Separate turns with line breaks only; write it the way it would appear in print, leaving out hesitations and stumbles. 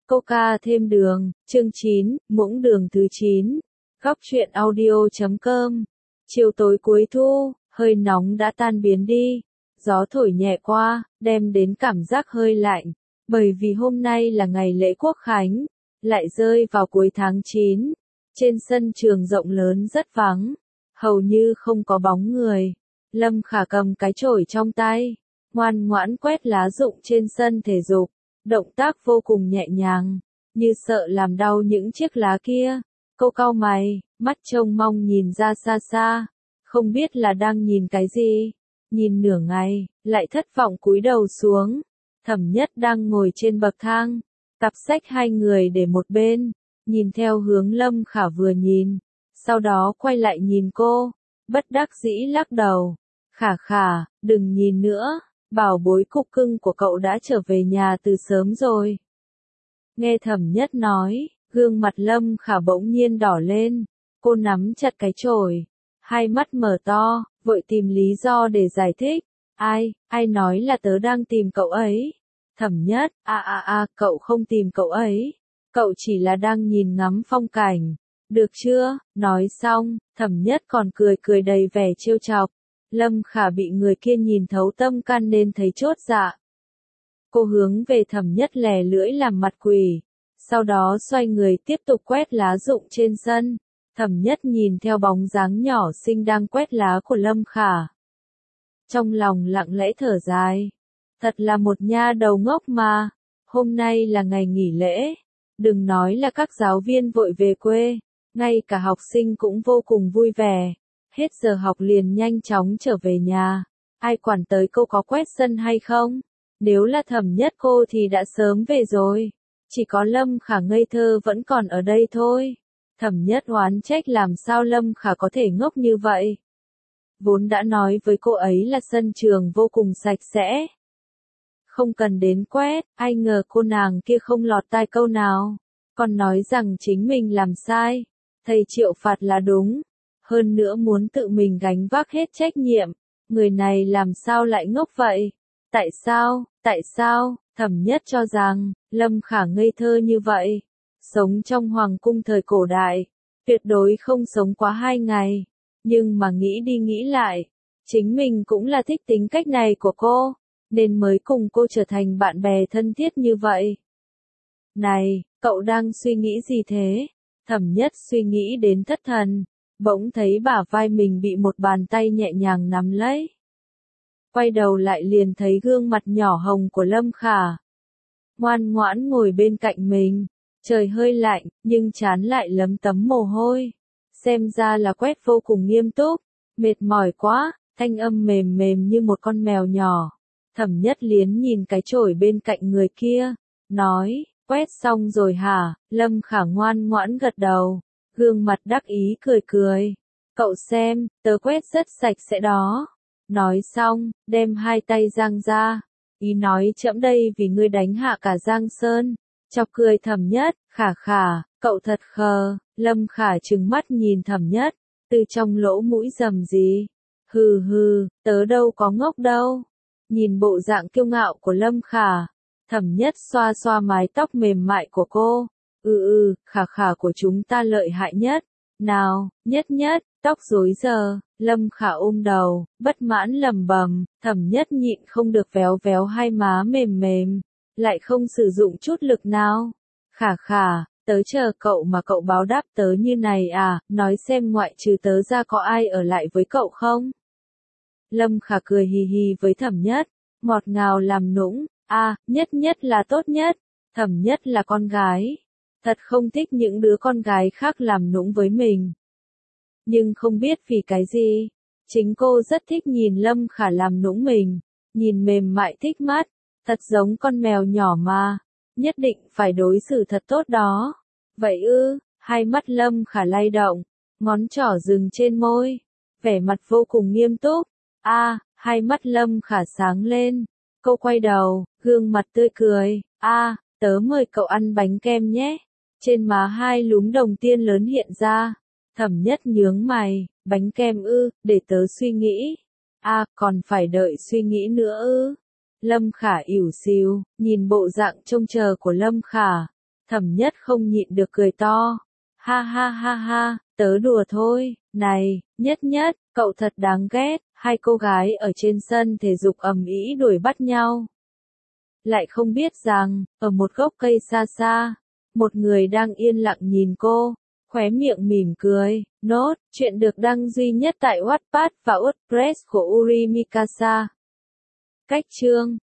Coca thêm đường, chương 9, muỗng đường thứ 9. Góc truyện audio.com. Chiều tối cuối thu, hơi nóng đã tan biến đi. Gió thổi nhẹ qua, đem đến cảm giác hơi lạnh. Bởi vì hôm nay là ngày lễ Quốc Khánh, lại rơi vào cuối tháng 9. Trên sân trường rộng lớn rất vắng, hầu như không có bóng người. Lâm Khả cầm cái chổi trong tay, ngoan ngoãn quét lá rụng trên sân thể dục. Động tác vô cùng nhẹ nhàng, như sợ làm đau những chiếc lá kia. Cô cau mày, mắt trông mong nhìn ra xa xa, không biết là đang nhìn cái gì. Nhìn nửa ngày, lại thất vọng cúi đầu xuống. Thẩm Nhất đang ngồi trên bậc thang, cặp sách hai người để một bên, nhìn theo hướng Lâm Khả vừa nhìn, sau đó quay lại nhìn cô, bất đắc dĩ lắc đầu. Khả Khả, đừng nhìn nữa. Bảo bối cục cưng của cậu đã trở về nhà từ sớm rồi. Nghe Thẩm Nhất nói, gương mặt Lâm Khả bỗng nhiên đỏ lên. Cô nắm chặt cái chổi, hai mắt mở to, vội tìm lý do để giải thích. Ai nói là tớ đang tìm cậu ấy? Thẩm Nhất, cậu không tìm cậu ấy. Cậu chỉ là đang nhìn ngắm phong cảnh. Được chưa? Nói xong, Thẩm Nhất còn cười đầy vẻ trêu chọc. Lâm Khả bị người kia nhìn thấu tâm can nên thấy chốt dạ. Cô hướng về Thẩm Nhất lè lưỡi làm mặt quỷ, sau đó xoay người tiếp tục quét lá rụng trên sân. Thẩm Nhất nhìn theo bóng dáng nhỏ xinh đang quét lá của Lâm Khả. Trong lòng lặng lẽ thở dài. Thật là một nha đầu ngốc mà. Hôm nay là ngày nghỉ lễ. Đừng nói là các giáo viên vội về quê, ngay cả học sinh cũng vô cùng vui vẻ. Hết giờ học liền nhanh chóng trở về nhà. Ai quản tới cô có quét sân hay không? Nếu là Thẩm Nhất cô thì đã sớm về rồi. Chỉ có Lâm Khả ngây thơ vẫn còn ở đây thôi. Thẩm Nhất oán trách làm sao Lâm Khả có thể ngốc như vậy. Vốn đã nói với cô ấy là sân trường vô cùng sạch sẽ, không cần đến quét, ai ngờ cô nàng kia không lọt tai câu nào. Còn nói rằng chính mình làm sai, thầy Triệu phạt là đúng. Hơn nữa muốn tự mình gánh vác hết trách nhiệm. Người này làm sao lại ngốc vậy? Tại sao? Thẩm Nhất cho rằng, Lâm Khả ngây thơ như vậy. Sống trong hoàng cung thời cổ đại, tuyệt đối không sống quá 2 ngày. Nhưng mà nghĩ đi nghĩ lại, chính mình cũng là thích tính cách này của cô, nên mới cùng cô trở thành bạn bè thân thiết như vậy. Này, cậu đang suy nghĩ gì thế? Thẩm Nhất suy nghĩ đến thất thần. Bỗng thấy bả vai mình bị một bàn tay nhẹ nhàng nắm lấy. Quay đầu lại liền thấy gương mặt nhỏ hồng của Lâm Khả. Ngoan ngoãn ngồi bên cạnh mình. Trời hơi lạnh, nhưng trán lại lấm tấm mồ hôi. Xem ra là quét vô cùng nghiêm túc. Mệt mỏi quá, thanh âm mềm mềm như một con mèo nhỏ. Thẩm Nhất liến nhìn cái chổi bên cạnh người kia. Nói, quét xong rồi hả? Lâm Khả ngoan ngoãn gật đầu. Gương mặt đắc ý cười. Cậu xem, tớ quét rất sạch sẽ đó. Nói xong, đem hai tay giang ra. Ý nói chậm đây vì ngươi đánh hạ cả Giang Sơn. Chọc cười Thẩm Nhất, Khả, cậu thật khờ. Lâm Khả trừng mắt nhìn Thẩm Nhất, từ trong lỗ mũi rầm rì. Hừ, tớ đâu có ngốc đâu. Nhìn bộ dạng kiêu ngạo của Lâm Khả, Thẩm Nhất xoa xoa mái tóc mềm mại của cô. Khả của chúng ta lợi hại nhất. Nào, nhất, tóc rối giờ. Lâm Khả ôm đầu, bất mãn lầm bầm. Thẩm Nhất nhịn không được véo hai má mềm, lại không sử dụng chút lực nào. Khả, tớ chờ cậu mà cậu báo đáp tớ như này à? Nói xem ngoại trừ tớ ra có ai ở lại với cậu không? Lâm Khả cười hì với Thẩm Nhất, ngọt ngào làm nũng. Nhất là tốt nhất. Thẩm Nhất là con gái, thật không thích những đứa con gái khác làm nũng với mình. Nhưng không biết vì cái gì, chính cô rất thích nhìn Lâm Khả làm nũng mình, nhìn mềm mại thích mắt, thật giống con mèo nhỏ mà, nhất định phải đối xử thật tốt đó. Vậy ư? Hai mắt Lâm Khả lay động, ngón trỏ dừng trên môi, vẻ mặt vô cùng nghiêm túc. Hai mắt Lâm Khả sáng lên, cô quay đầu, gương mặt tươi cười. Tớ mời cậu ăn bánh kem nhé. Trên má hai lúm đồng tiền lớn hiện ra. Thẩm Nhất nhướng mày, bánh kem ư, để tớ suy nghĩ. Còn phải đợi suy nghĩ nữa ư? Lâm Khả ỉu xìu, nhìn bộ dạng trông chờ của Lâm Khả. Thẩm Nhất không nhịn được cười to. Ha ha ha ha, tớ đùa thôi, này, Nhất Nhất, cậu thật đáng ghét, hai cô gái ở trên sân thể dục ầm ĩ đuổi bắt nhau. Lại không biết rằng, ở một gốc cây xa xa, một người đang yên lặng nhìn cô, khóe miệng mỉm cười. Nốt, chuyện được đăng duy nhất tại Wattpad và WordPress của Uri Mikasa. Cách chương